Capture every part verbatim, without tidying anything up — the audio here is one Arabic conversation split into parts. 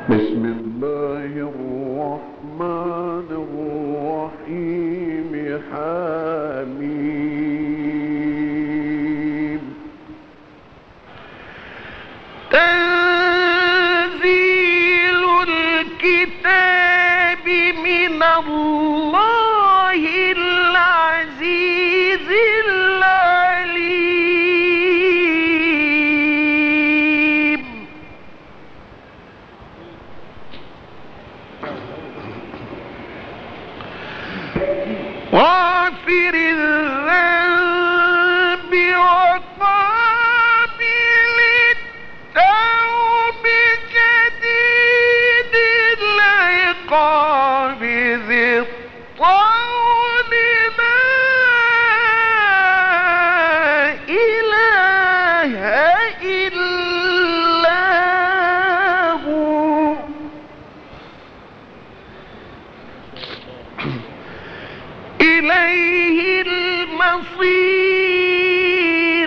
بسم الله الرحمن الرحيم. حميم. تنزيل الكتاب من الله العزيز العليم. غافر الذنب وقابل التوب شديد العقاب ذي الطول لا إله إلا هو. إليه المصير.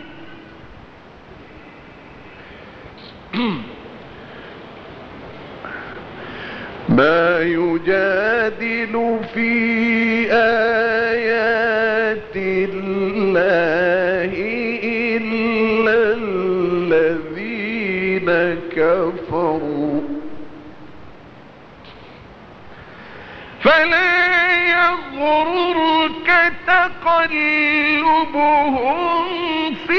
ما يجادل في آيات الله إلا الذين كفروا فلا يغررك تقلبهم في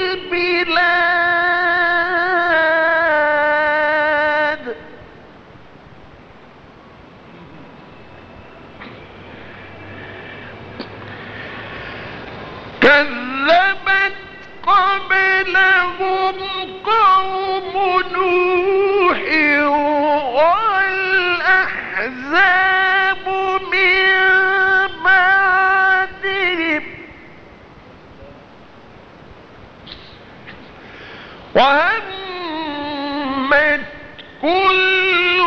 البلاد. كذبت قبلهم قوم نوح والأحزاب من بعدهم وهمت كل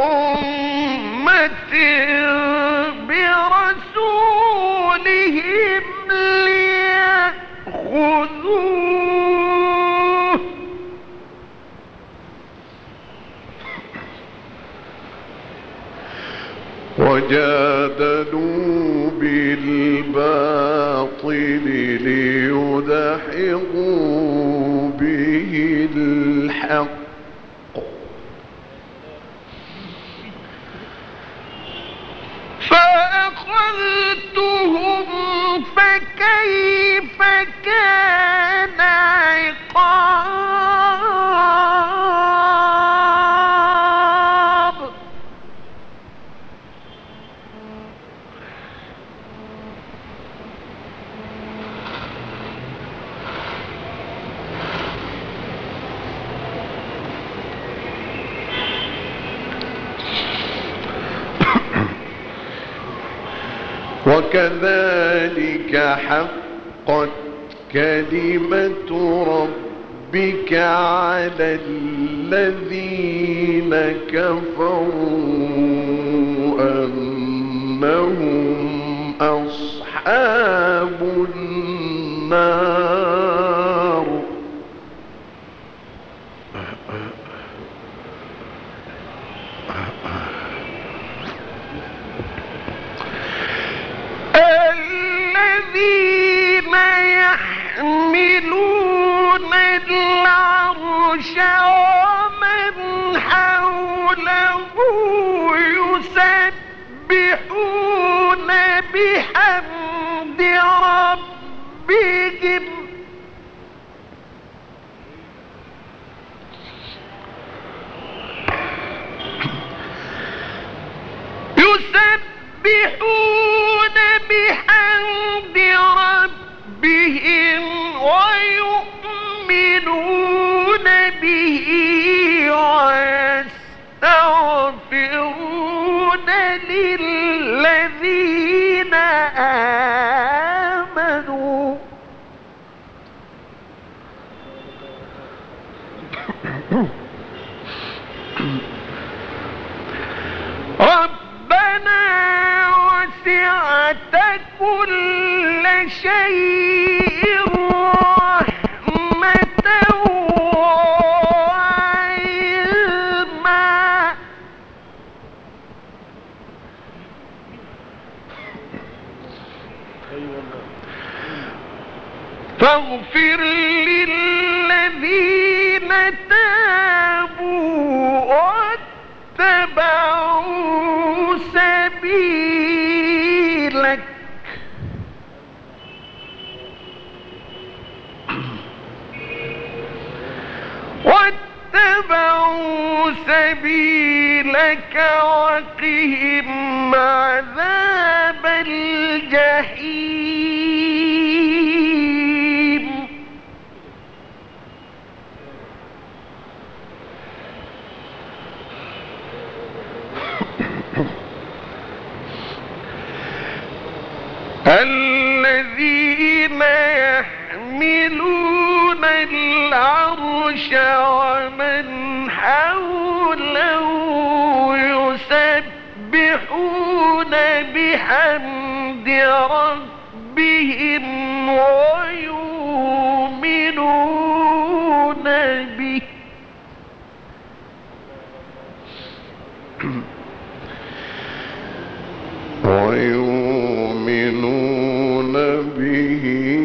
أمة برسولهم ليأخذوه وجادلوا بالباطل ليدحضوا به الحق فأخذتهم فكيف كان عقاب. وكذلك حقت كلمة ربك على الذين كفروا أنهم أصحاب النار. الذين يحملون العرش ومن حوله يسبحون بحمد ربهم يسبحون بحمد ربهم ويؤمنون به ويستغفرون للذين آمنوا ربنا وسعت كل شيء رحمة وعلما سبيلك وقهم عذاب الجحيم الذين يحملون العرش ومن حوله يسبحون بحمد ربهم ويؤمنون به ويؤمنون به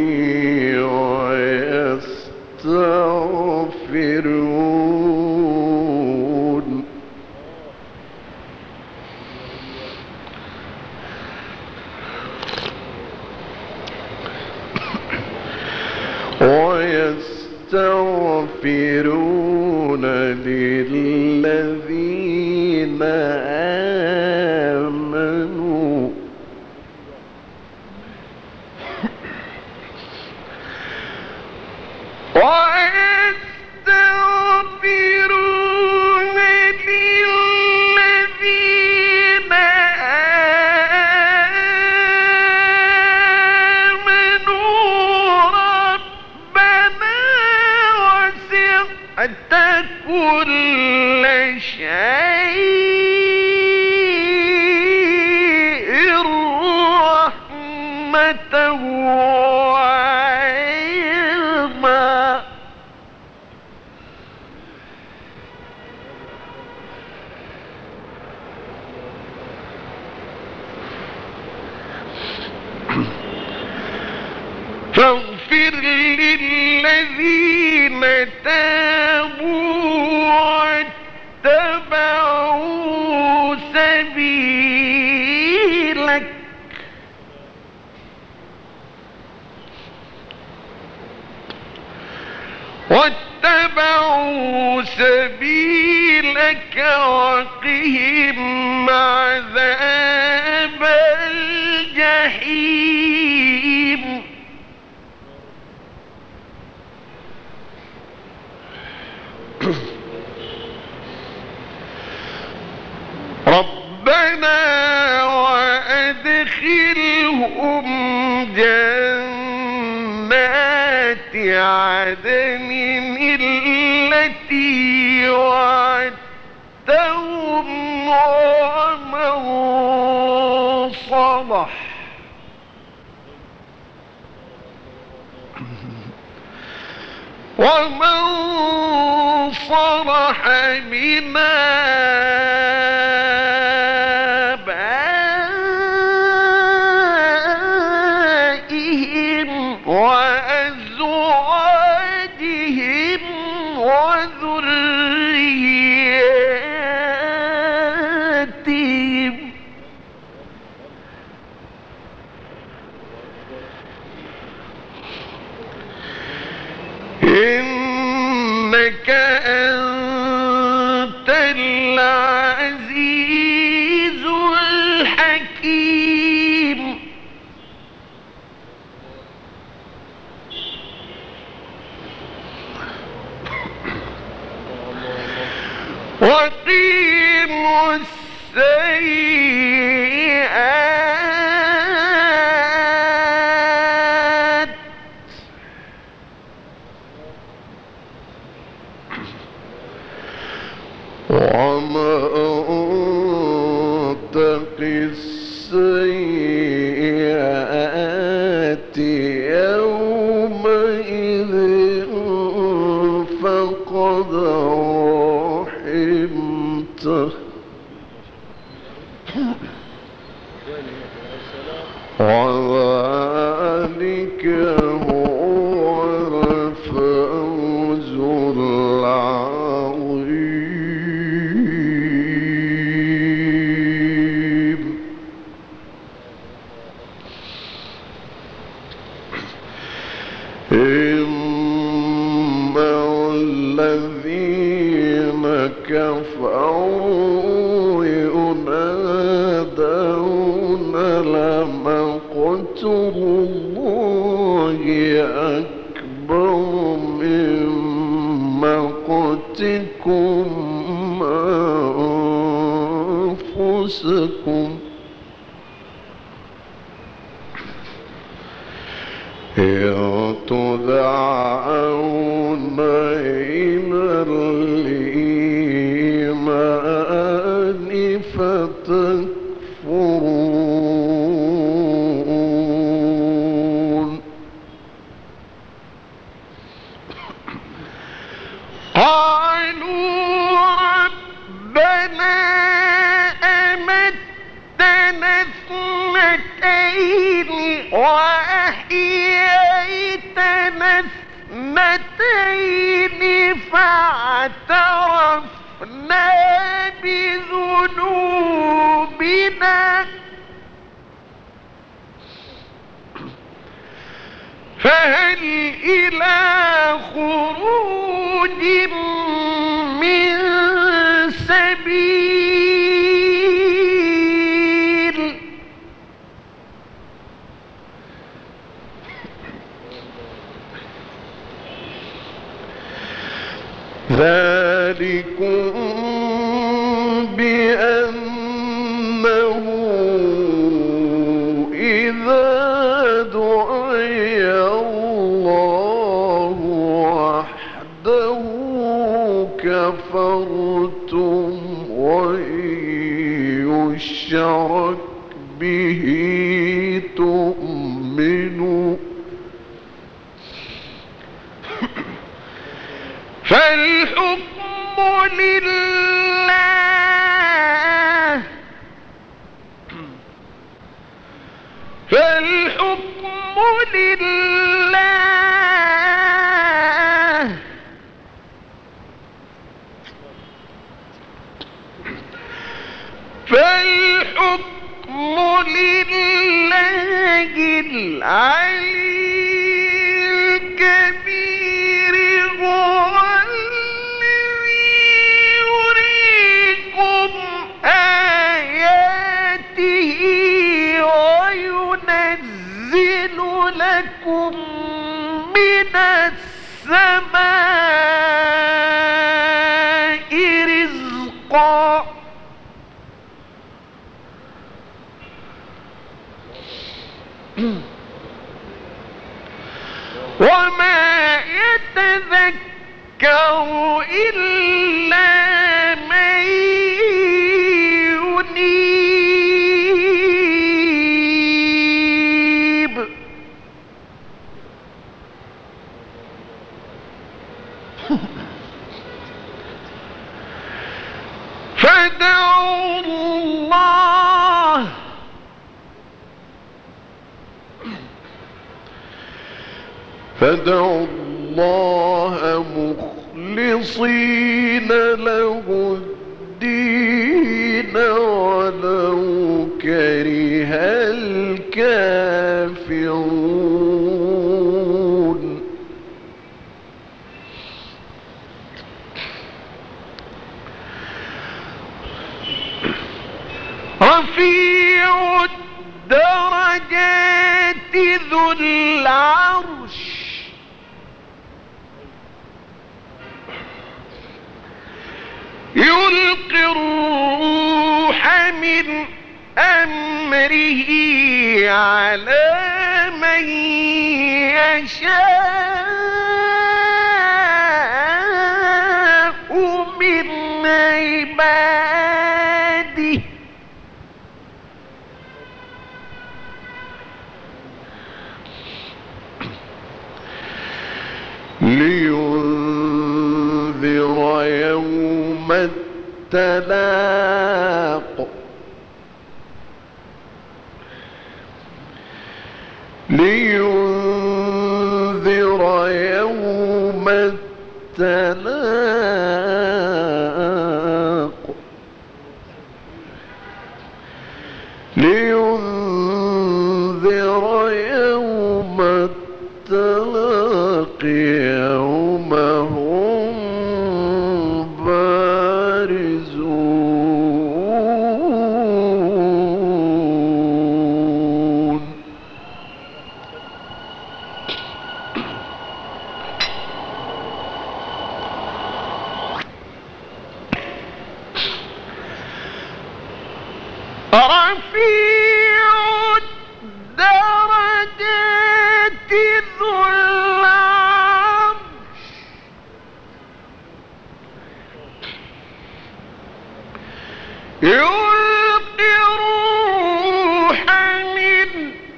ويستغفرون ويستغفرون للذين آمنوا ويستغفرون للذين آمنوا ربنا وسعت كل شيء رحمة وعلما فاغفر للذين تابوا واتبعوا سبيلك واتبعوا سبيلك وقهم عذاب الجحيم ربنا وأدخلهم جنات عدن التي وعدتهم ومن صلح ومن صلح من آبائهم وأزواجهم وذرياتهم إنك أنت العزيز الحكيم وقيموا السيئات ومن تق السيئات يومئذ فقد رحمته وذلك هو الفوز العظيم. إن الذين كفروا ينادون لمقت الله أكبر من مقتكم أنفسكم إذ تدعون إلى الإيمان فتكفرون قالوا ربنا أمتنا اثنتين وأحييتنا اثنتين فاعترفنا بذنوبنا فهل إلى خروج من سبيل ذلكم بأنه إذا دعي الله وحده كفرتم وإن يشرك به تؤمنوا فالحكم لله فالحكم لله فالحكم لله العلي الكبير هو الذي يريكم آياته وينزل لكم من السماء رزقا وما يتذكر إلا من ينيب فادعوا الله فادعوا الله مخلصين له الدين ولو كره الكافرون رفيع الدرجات ذو العرش يلقي الروح من أمره على من يشاء من عباده لينذر يوم التلاق لينذر يوم التلاق لينذر يوم التلاق يوم هم رفيع الدرجات ذو العرش يلقي الروح من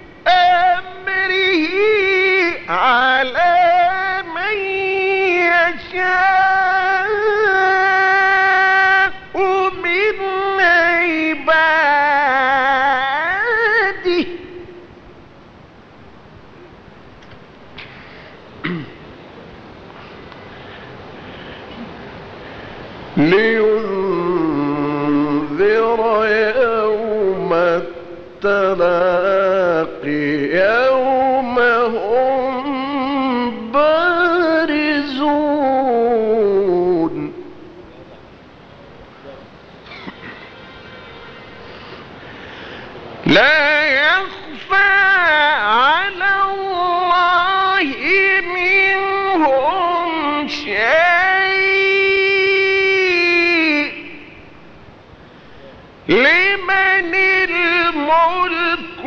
أمره على من يشاء من عباده لينذر يوم التلاقي يوم هم بارزون لا يخفى على الله منهم شيء لمن الملك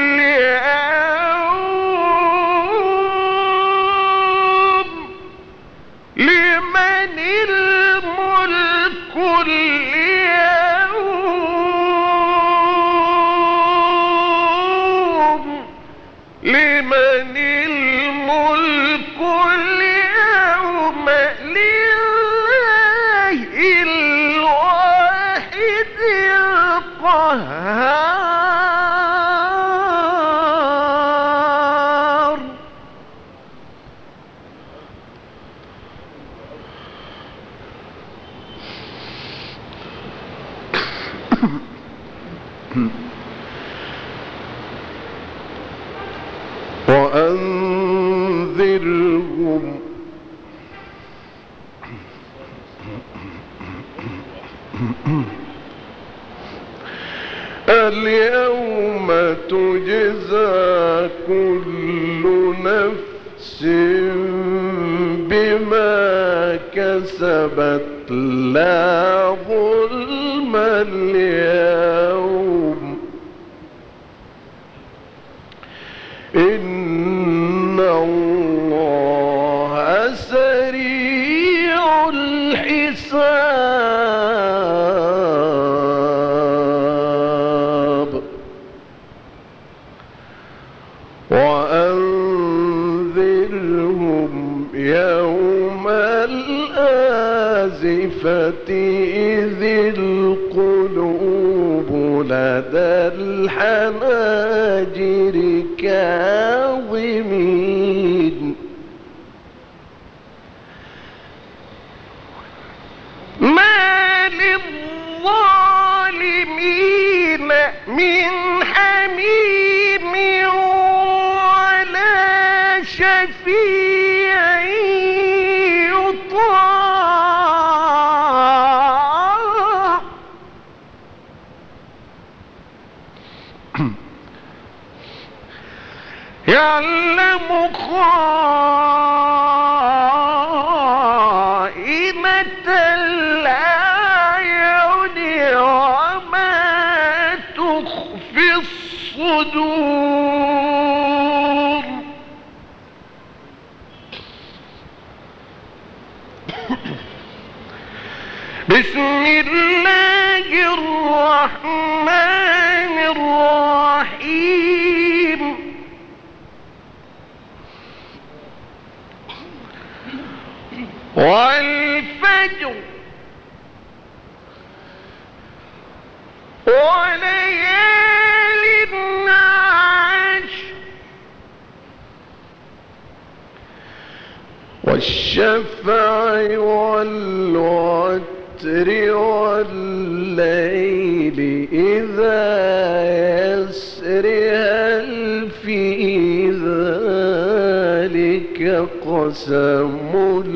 اليوم لمن الملك اليوم لمن الملك اليوم لله الواحد القهار وأنذرهم اليوم تجزى كل نفس بما كسبت لا ظلم اليوم إن الله سريع الحساب وأنذرهم يوم الآزفة إذ القلوب لدى الحناجر كاظمين ما للظالمين من حميم ولا شفيع يطاع يعلم خائنة الأعين وما تخفي الصدور بسم الله الرحمن الرحيم والفجر وليال عشر والشفع والوتر والليل إذا يسر هل في ذلك قسم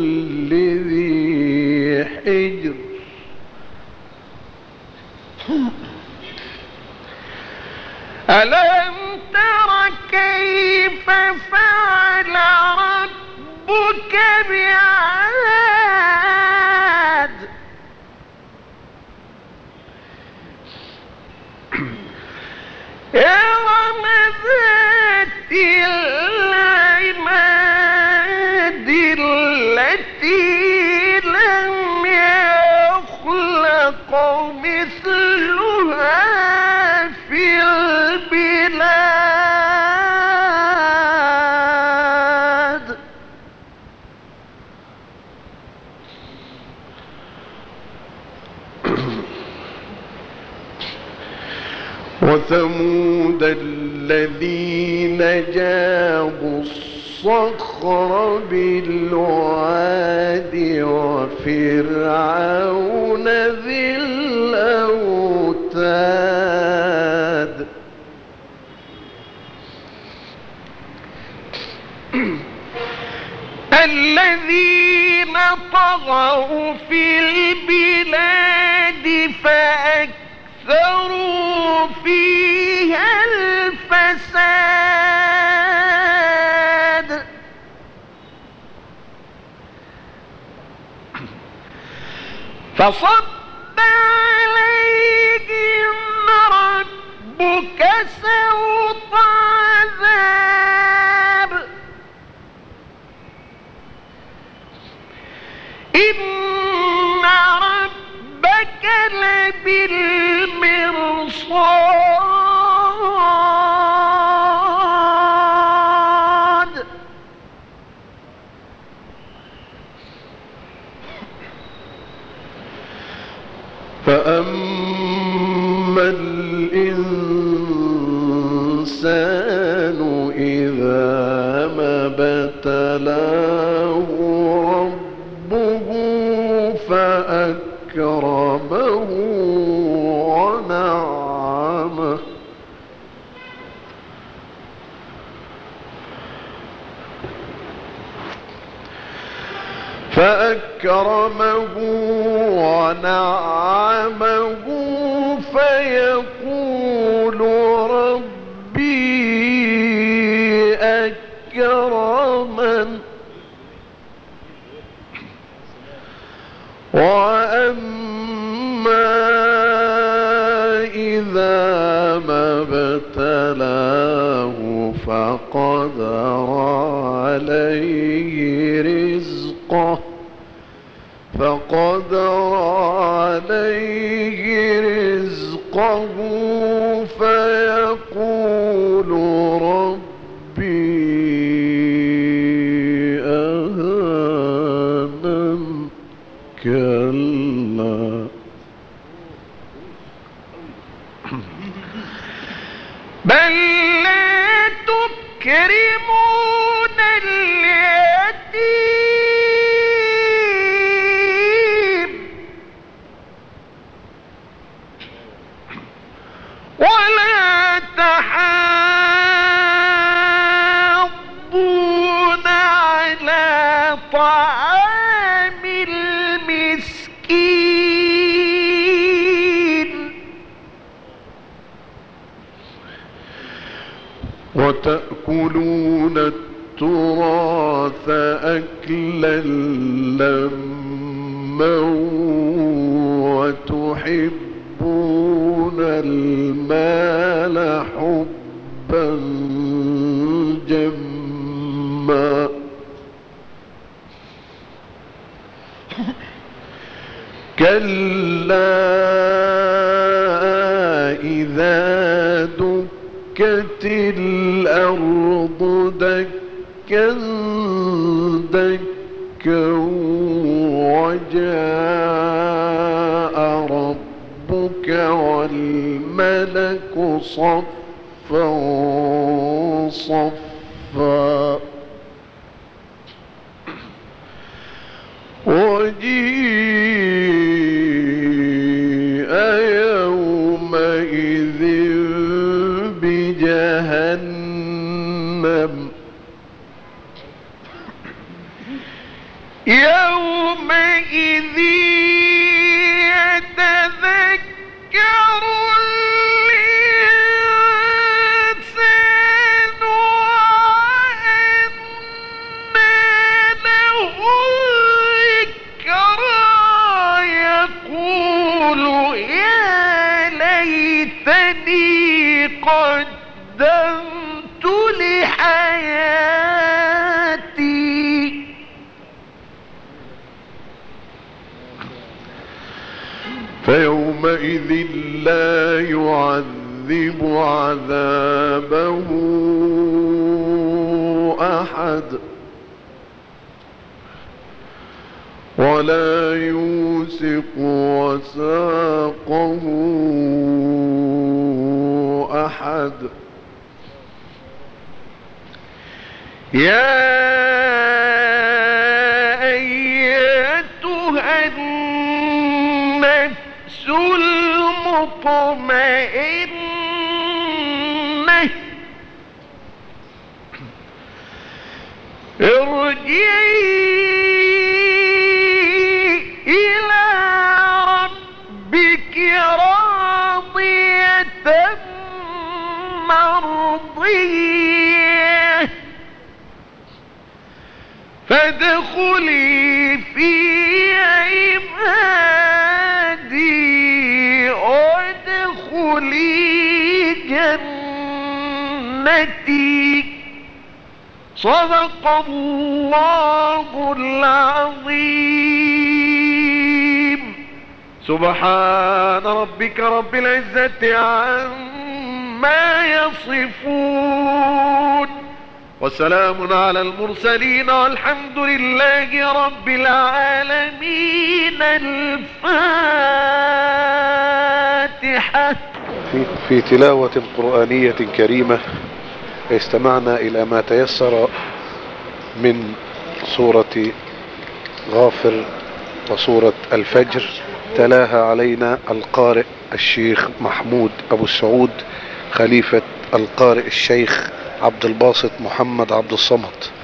لذي حجر ألم تر كيف فعل ربك بعاد إرم ذات العماد التي لم يخلق مثلها في البلاد وثمود الذين جابوا الصخر بالواد وفرعون ذي الأوتاد الذين طغوا في البلاد فأكثروا فيها الفساد فصب عليهم ربك سوط عذاب إن ربك لبالمرصاد فأما الإنسان إذا ما ابتلاه ربه فأكرمه ونعمه فأكرمه ونعمه فيقول ربي أكرمن وأما إذا ما ابتلاه فقدر عليه رزقه فقدر عليه رزقه فيقول ربي أهانن كلا بل لا تكرمون اليتيم ولا تحاضون على طعام المسكين وتأكلون التراث أكلا لما وتحبون المال حبا جما كلا إذا دكت الأرض دكا دكا وجاء ربك والملك صفا صفا وجيء يومئذ بجهنم يومئذ يتذكر الإنسان وأنى له الذكرى يقول يا ليتني قدمت لحياتي. فيومئذ لا يعذب عذابه أحد ولا يوثق وثاقه أحد. يا أيتها النفس المطمئنة ارجعي إلى ربك راضية مرضية فادخلي في عبادي وادخلي جنتي. صدق الله العظيم. سبحان ربك رب العزة عما يصفون وسلام على المرسلين والحمد لله رب العالمين. الفاتحة. في, في تلاوة قرآنية كريمة استمعنا إلى ما تيسر من سورة غافر وسورة الفجر، تلاها علينا القارئ الشيخ محمود أبو السعود خليفة القارئ الشيخ عبد الباسط محمد عبد الصمد.